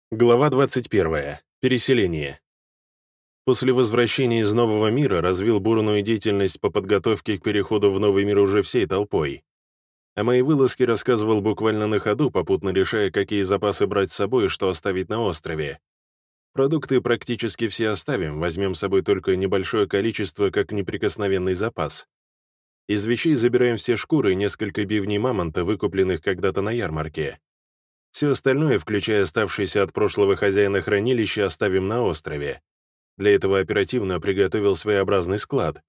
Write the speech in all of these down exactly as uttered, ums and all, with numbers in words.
Глава двадцать первая. Переселение. После возвращения из Нового мира развил бурную деятельность по подготовке к переходу в Новый мир уже всей толпой. О моей вылазке рассказывал буквально на ходу, попутно решая, какие запасы брать с собой и что оставить на острове. Продукты практически все оставим, возьмем с собой только небольшое количество, как неприкосновенный запас. Из вещей забираем все шкуры и несколько бивней мамонта, выкупленных когда-то на ярмарке. Все остальное, включая оставшееся от прошлого хозяина хранилища, оставим на острове. Для этого оперативно приготовил своеобразный склад.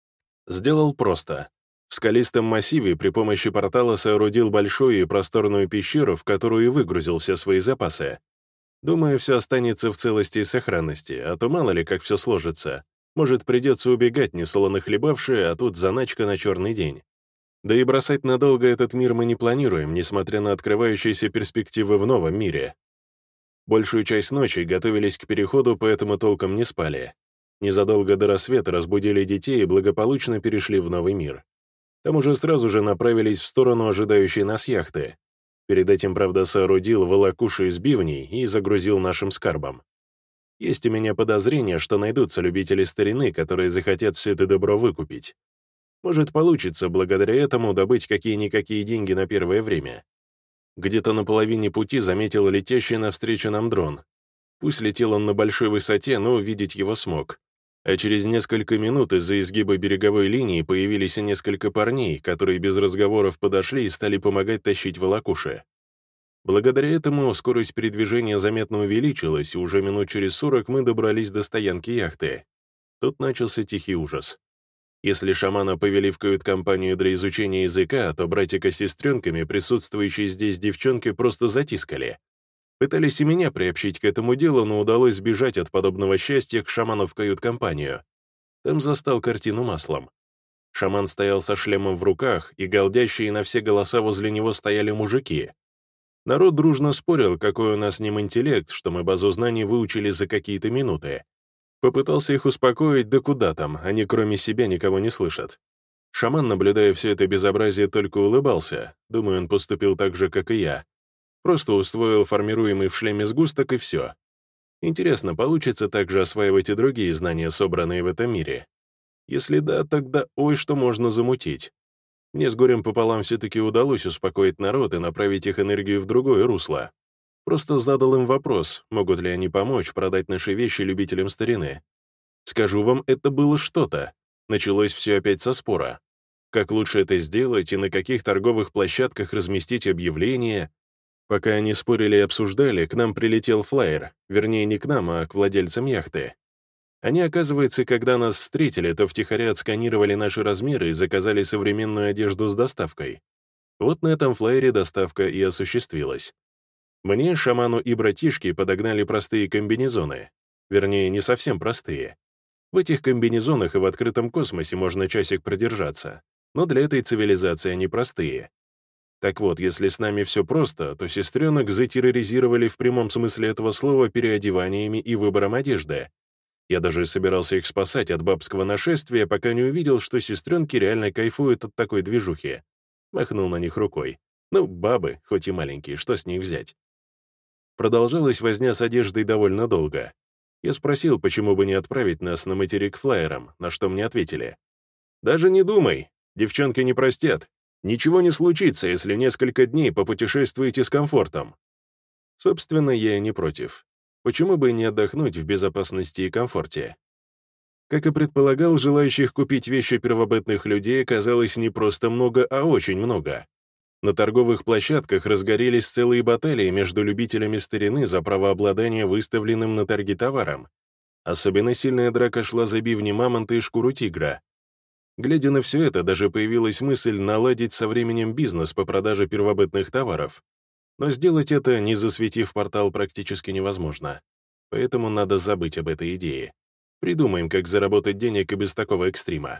Сделал просто. В скалистом массиве при помощи портала соорудил большую и просторную пещеру, в которую и выгрузил все свои запасы. Думаю, все останется в целости и сохранности, а то мало ли как все сложится. Может, придется убегать, несолоно хлебавшие, а тут заначка на черный день. Да и бросать надолго этот мир мы не планируем, несмотря на открывающиеся перспективы в новом мире. Большую часть ночи готовились к переходу, поэтому толком не спали. Незадолго до рассвета разбудили детей и благополучно перешли в новый мир. Там уже сразу же направились в сторону ожидающей нас яхты. Перед этим, правда, соорудил волокуши из бивней и загрузил нашим скарбом. Есть у меня подозрение, что найдутся любители старины, которые захотят все это добро выкупить. Может, получится благодаря этому добыть какие-никакие деньги на первое время. Где-то на половине пути заметил летящий навстречу нам дрон. Пусть летел он на большой высоте, но увидеть его смог. А через несколько минут из-за изгиба береговой линии появились и несколько парней, которые без разговоров подошли и стали помогать тащить волокуши. Благодаря этому скорость передвижения заметно увеличилась, и уже минут через сорок мы добрались до стоянки яхты. Тут начался тихий ужас. Если шамана повели в кают-компанию для изучения языка, то братика с сестренками, присутствующие здесь девчонки, просто затискали. Пытались и меня приобщить к этому делу, но удалось сбежать от подобного счастья к шаману в кают-компанию. Там застал картину маслом. Шаман стоял со шлемом в руках, и галдящие на все голоса возле него стояли мужики. Народ дружно спорил, какой у нас с ним интеллект, что мы базу знаний выучили за какие-то минуты. Попытался их успокоить, да куда там, они кроме себя никого не слышат. Шаман, наблюдая все это безобразие, только улыбался. Думаю, он поступил так же, как и я. Просто усвоил формируемый в шлеме сгусток, и все. Интересно, получится также осваивать и другие знания, собранные в этом мире? Если да, тогда ой, что можно замутить. Мне с горем пополам все-таки удалось успокоить народ и направить их энергию в другое русло. Просто задал им вопрос, могут ли они помочь продать наши вещи любителям старины. Скажу вам, это было что-то. Началось все опять со спора. Как лучше это сделать и на каких торговых площадках разместить объявления? Пока они спорили и обсуждали, к нам прилетел флайер, вернее, не к нам, а к владельцам яхты. Они, оказывается, когда нас встретили, то втихаря отсканировали наши размеры и заказали современную одежду с доставкой. Вот на этом флайере доставка и осуществилась. Мне, шаману и братишке подогнали простые комбинезоны. Вернее, не совсем простые. В этих комбинезонах и в открытом космосе можно часик продержаться, но для этой цивилизации они простые. Так вот, если с нами все просто, то сестренок затерроризировали в прямом смысле этого слова переодеваниями и выбором одежды. Я даже собирался их спасать от бабского нашествия, пока не увидел, что сестренки реально кайфуют от такой движухи. Махнул на них рукой. Ну, бабы, хоть и маленькие, что с них взять? Продолжалась возня с одеждой довольно долго. Я спросил, почему бы не отправить нас на материк флайером, на что мне ответили. «Даже не думай, девчонки не простят. Ничего не случится, если несколько дней попутешествуете с комфортом». Собственно, я и не против. Почему бы не отдохнуть в безопасности и комфорте? Как и предполагал, желающих купить вещи первобытных людей оказалось не просто много, а очень много. На торговых площадках разгорелись целые баталии между любителями старины за правообладание выставленным на торги товаром. Особенно сильная драка шла за бивни мамонта и шкуру тигра. Глядя на все это, даже появилась мысль наладить со временем бизнес по продаже первобытных товаров. Но сделать это, не засветив портал, практически невозможно. Поэтому надо забыть об этой идее. Придумаем, как заработать денег и без такого экстрима.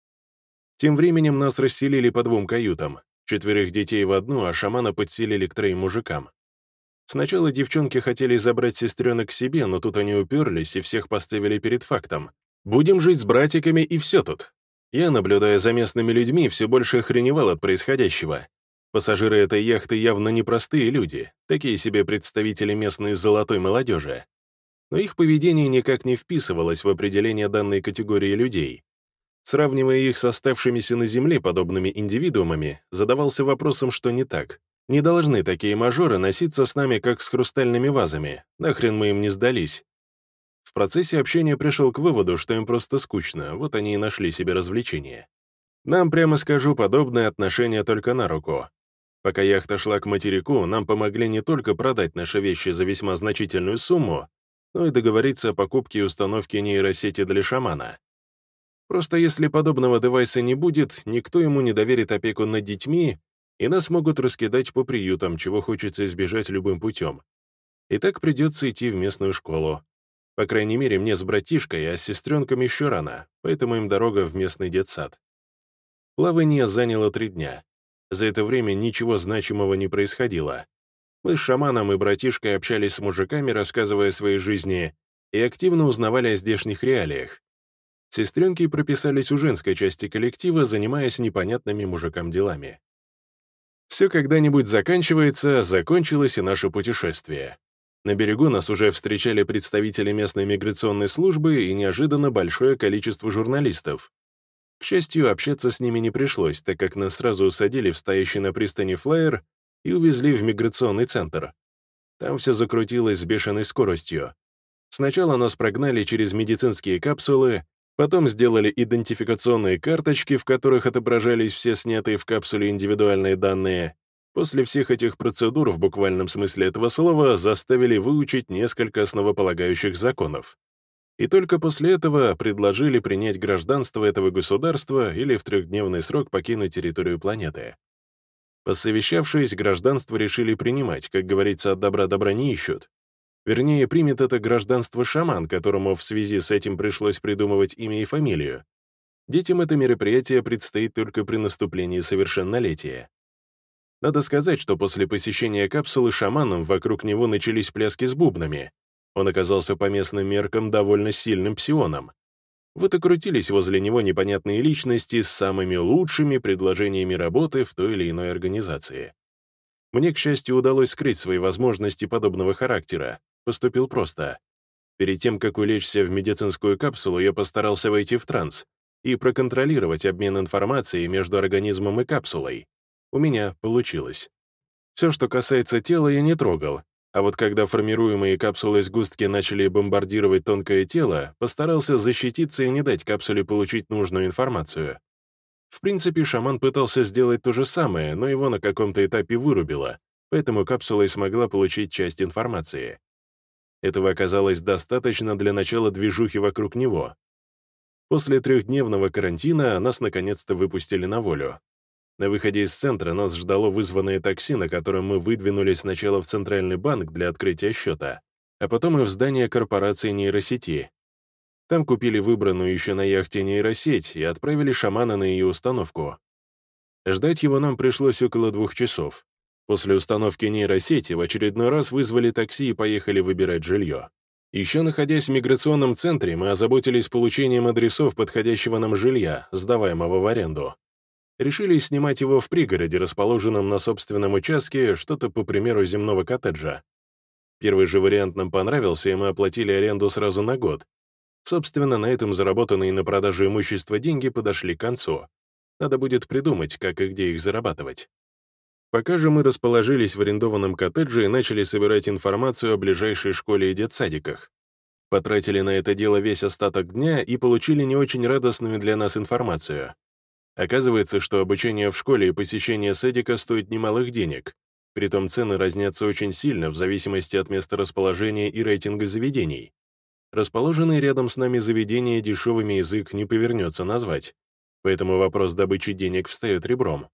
Тем временем нас расселили по двум каютам. Четверых детей в одну, а шамана подселили к троим мужикам. Сначала девчонки хотели забрать сестренок к себе, но тут они уперлись и всех поставили перед фактом. «Будем жить с братиками, и все тут». Я, наблюдая за местными людьми, все больше охреневал от происходящего. Пассажиры этой яхты явно непростые люди, такие себе представители местной золотой молодежи. Но их поведение никак не вписывалось в определение данной категории людей. Сравнивая их с оставшимися на Земле подобными индивидуумами, задавался вопросом, что не так. Не должны такие мажоры носиться с нами, как с хрустальными вазами. Нахрен мы им не сдались. В процессе общения пришел к выводу, что им просто скучно, вот они и нашли себе развлечение. Нам, прямо скажу, подобное отношение только на руку. Пока яхта шла к материку, нам помогли не только продать наши вещи за весьма значительную сумму, но и договориться о покупке и установке нейросети для шамана. Просто если подобного девайса не будет, никто ему не доверит опеку над детьми, и нас могут раскидать по приютам, чего хочется избежать любым путем. И так придется идти в местную школу. По крайней мере, мне с братишкой, а с сестренком еще рано, поэтому им дорога в местный детсад. Плавание заняло три дня. За это время ничего значимого не происходило. Мы с шаманом и братишкой общались с мужиками, рассказывая о своей жизни, и активно узнавали о здешних реалиях. Сестренки прописались у женской части коллектива, занимаясь непонятными мужикам делами. Все когда-нибудь заканчивается, закончилось и наше путешествие. На берегу нас уже встречали представители местной миграционной службы и неожиданно большое количество журналистов. К счастью, общаться с ними не пришлось, так как нас сразу усадили в стоящий на пристани флайер и увезли в миграционный центр. Там все закрутилось с бешеной скоростью. Сначала нас прогнали через медицинские капсулы, потом сделали идентификационные карточки, в которых отображались все снятые в капсуле индивидуальные данные. После всех этих процедур, в буквальном смысле этого слова, заставили выучить несколько основополагающих законов. И только после этого предложили принять гражданство этого государства или в трехдневный срок покинуть территорию планеты. Посовещавшись, гражданство решили принимать, как говорится, от добра добра не ищут. Вернее, примет это гражданство шаман, которому в связи с этим пришлось придумывать имя и фамилию. Детям это мероприятие предстоит только при наступлении совершеннолетия. Надо сказать, что после посещения капсулы шаманом вокруг него начались пляски с бубнами. Он оказался по местным меркам довольно сильным псионом. Вот и крутились возле него непонятные личности с самыми лучшими предложениями работы в той или иной организации. Мне, к счастью, удалось скрыть свои возможности подобного характера. Поступил просто. Перед тем, как улечься в медицинскую капсулу, я постарался войти в транс и проконтролировать обмен информацией между организмом и капсулой. У меня получилось. Все, что касается тела, я не трогал, а вот когда формируемые капсулой сгустки начали бомбардировать тонкое тело, постарался защититься и не дать капсуле получить нужную информацию. В принципе, шаман пытался сделать то же самое, но его на каком-то этапе вырубило, поэтому капсула и смогла получить часть информации. Этого оказалось достаточно для начала движухи вокруг него. После трехдневного карантина нас наконец-то выпустили на волю. На выходе из центра нас ждало вызванное такси, на котором мы выдвинулись сначала в Центральный банк для открытия счета, а потом и в здание корпорации нейросети. Там купили выбранную еще на яхте нейросеть и отправили шамана на ее установку. Ждать его нам пришлось около двух часов. После установки нейросети в очередной раз вызвали такси и поехали выбирать жилье. Еще находясь в миграционном центре, мы озаботились получением адресов подходящего нам жилья, сдаваемого в аренду. Решили снимать его в пригороде, расположенном на собственном участке, что-то по примеру земного коттеджа. Первый же вариант нам понравился, и мы оплатили аренду сразу на год. Собственно, на этом заработанные на продаже имущества деньги подошли к концу. Надо будет придумать, как и где их зарабатывать. Пока же мы расположились в арендованном коттедже и начали собирать информацию о ближайшей школе и детсадиках. Потратили на это дело весь остаток дня и получили не очень радостную для нас информацию. Оказывается, что обучение в школе и посещение садика стоит немалых денег, притом цены разнятся очень сильно в зависимости от места расположения и рейтинга заведений. Расположенные рядом с нами заведения дешевыми язык не повернется назвать, поэтому вопрос добычи денег встает ребром.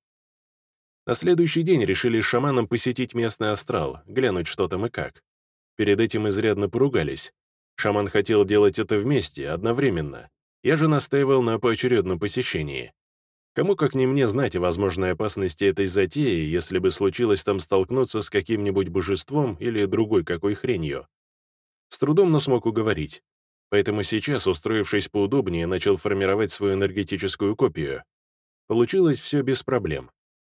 На следующий день решили с шаманом посетить местный астрал, глянуть, что там и как. Перед этим изрядно поругались. Шаман хотел делать это вместе, одновременно. Я же настаивал на поочередном посещении. Кому как не мне знать о возможной опасности этой затеи, если бы случилось там столкнуться с каким-нибудь божеством или другой какой хренью. С трудом, но смог уговорить. Поэтому сейчас, устроившись поудобнее, начал формировать свою энергетическую копию. Получилось все без проблем.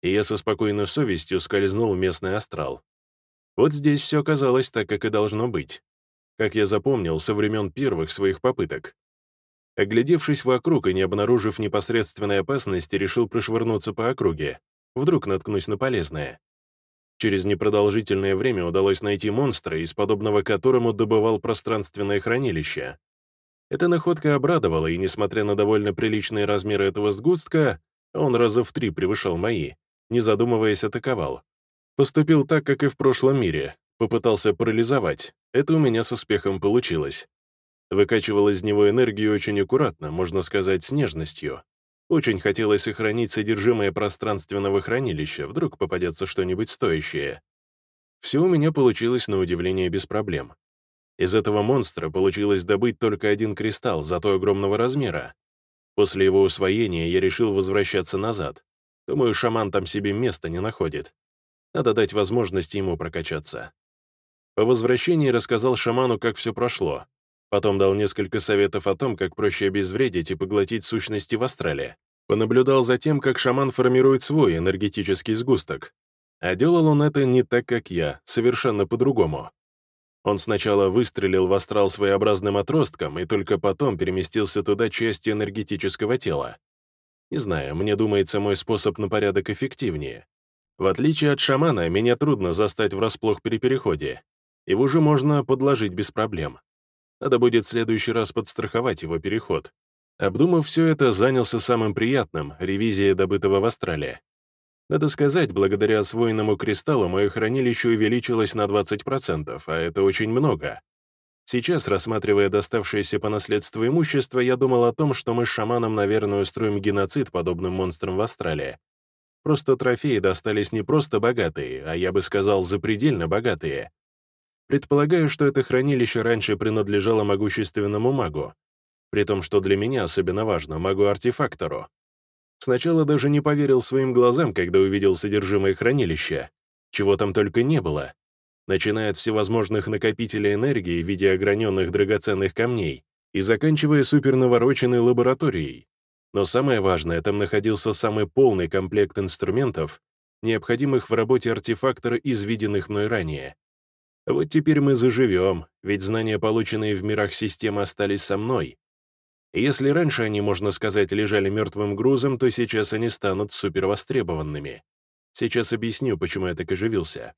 и я со спокойной совестью скользнул в местный астрал. Вот здесь все оказалось так, как и должно быть. Как я запомнил, со времен первых своих попыток. Оглядевшись вокруг и не обнаружив непосредственной опасности, решил прошвырнуться по округе. Вдруг наткнусь на полезное. Через непродолжительное время удалось найти монстра, из подобного которому добывал пространственное хранилище. Эта находка обрадовала, и, несмотря на довольно приличные размеры этого сгустка, он раза в три превышал мои, не задумываясь, атаковал. Поступил так, как и в прошлом мире. Попытался парализовать. Это у меня с успехом получилось. Выкачивал из него энергию очень аккуратно, можно сказать, с нежностью. Очень хотелось сохранить содержимое пространственного хранилища, вдруг попадется что-нибудь стоящее. Все у меня получилось на удивление без проблем. Из этого монстра получилось добыть только один кристалл, зато огромного размера. После его усвоения я решил возвращаться назад. Думаю, шаман там себе места не находит. Надо дать возможность ему прокачаться. По возвращении рассказал шаману, как все прошло. Потом дал несколько советов о том, как проще обезвредить и поглотить сущности в астрале. Понаблюдал за тем, как шаман формирует свой энергетический сгусток. А делал он это не так, как я, совершенно по-другому. Он сначала выстрелил в астрал своеобразным отростком и только потом переместился туда частью энергетического тела. Не знаю, мне думается, мой способ на порядок эффективнее. В отличие от шамана, меня трудно застать врасплох при переходе. Его же можно подложить без проблем. Надо будет в следующий раз подстраховать его переход. Обдумав все это, занялся самым приятным — ревизией добытого в астрале. Надо сказать, благодаря освоенному кристаллу мое хранилище увеличилось на двадцать процентов, а это очень много. Сейчас, рассматривая доставшееся по наследству имущество, я думал о том, что мы с шаманом, наверное, устроим геноцид подобным монстрам в астрале. Просто трофеи достались не просто богатые, а я бы сказал, запредельно богатые. Предполагаю, что это хранилище раньше принадлежало могущественному магу, при том, что для меня особенно важно, магу-артефактору. Сначала даже не поверил своим глазам, когда увидел содержимое хранилища. Чего там только не было. Начиная от всевозможных накопителей энергии в виде ограненных драгоценных камней и заканчивая супернавороченной лабораторией. Но самое важное, там находился самый полный комплект инструментов, необходимых в работе артефактора из виденных мной ранее. Вот теперь мы заживем, ведь знания, полученные в мирах системы, остались со мной. И если раньше они, можно сказать, лежали мертвым грузом, то сейчас они станут супервостребованными. Сейчас объясню, почему я так оживился.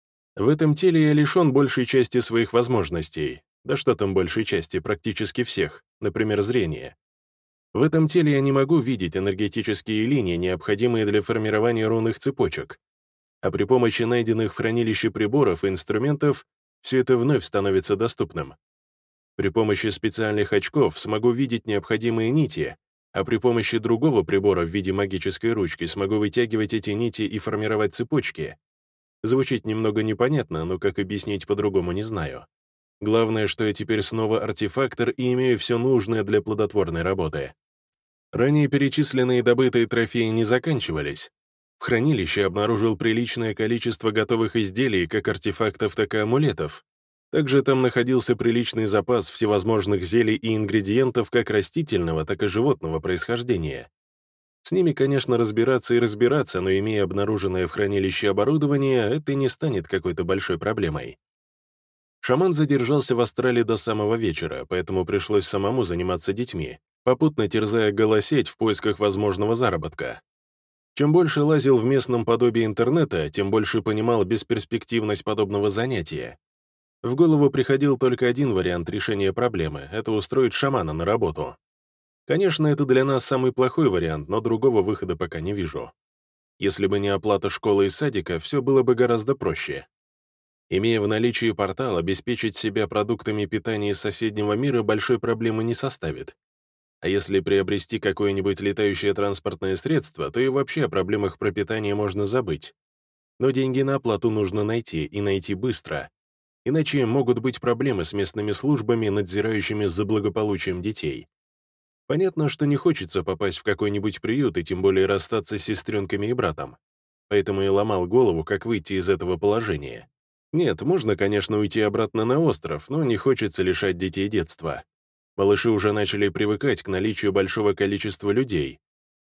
В этом теле я лишен большей части своих возможностей. Да что там большей части, практически всех, например, зрения. В этом теле я не могу видеть энергетические линии, необходимые для формирования рунных цепочек. А при помощи найденных в хранилище приборов и инструментов все это вновь становится доступным. При помощи специальных очков смогу видеть необходимые нити, а при помощи другого прибора в виде магической ручки смогу вытягивать эти нити и формировать цепочки. Звучит немного непонятно, но как объяснить по-другому не знаю. Главное, что я теперь снова артефактор и имею все нужное для плодотворной работы. Ранее перечисленные добытые трофеи не заканчивались. В хранилище обнаружил приличное количество готовых изделий, как артефактов, так и амулетов. Также там находился приличный запас всевозможных зелий и ингредиентов как растительного, так и животного происхождения. С ними, конечно, разбираться и разбираться, но имея обнаруженное в хранилище оборудование, это не станет какой-то большой проблемой. Шаман задержался в астрале до самого вечера, поэтому пришлось самому заниматься детьми, попутно терзая голосеть в поисках возможного заработка. Чем больше лазил в местном подобии интернета, тем больше понимал бесперспективность подобного занятия. В голову приходил только один вариант решения проблемы — это устроить шамана на работу. Конечно, это для нас самый плохой вариант, но другого выхода пока не вижу. Если бы не оплата школы и садика, все было бы гораздо проще. Имея в наличии портал, обеспечить себя продуктами питания из соседнего мира большой проблемы не составит. А если приобрести какое-нибудь летающее транспортное средство, то и вообще о проблемах пропитания можно забыть. Но деньги на оплату нужно найти, и найти быстро. Иначе могут быть проблемы с местными службами, надзирающими за благополучием детей. Понятно, что не хочется попасть в какой-нибудь приют и тем более расстаться с сестренками и братом. Поэтому и ломал голову, как выйти из этого положения. Нет, можно, конечно, уйти обратно на остров, но не хочется лишать детей детства. Малыши уже начали привыкать к наличию большого количества людей.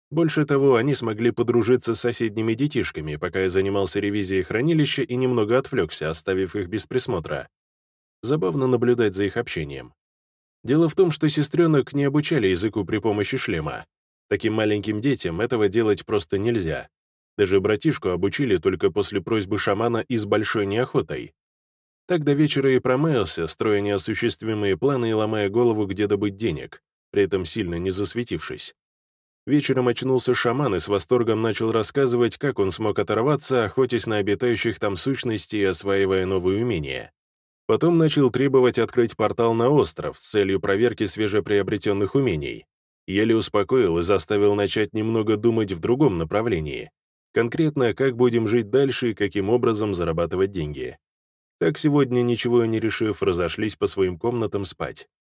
Больше того, они смогли подружиться с соседними детишками, пока я занимался ревизией хранилища и немного отвлекся, оставив их без присмотра. Забавно наблюдать за их общением. Дело в том, что сестренок не обучали языку при помощи шлема. Таким маленьким детям этого делать просто нельзя. Даже братишку обучили только после просьбы шамана и с большой неохотой. Так до вечера и промаялся, строя неосуществимые планы и ломая голову, где добыть денег, при этом сильно не засветившись. Вечером очнулся шаман и с восторгом начал рассказывать, как он смог оторваться, охотясь на обитающих там сущностей и осваивая новые умения. Потом начал требовать открыть портал на остров с целью проверки свежеприобретенных умений. Еле успокоил и заставил начать немного думать в другом направлении. Конкретно, как будем жить дальше и каким образом зарабатывать деньги. Так сегодня, ничего не решив, разошлись по своим комнатам спать.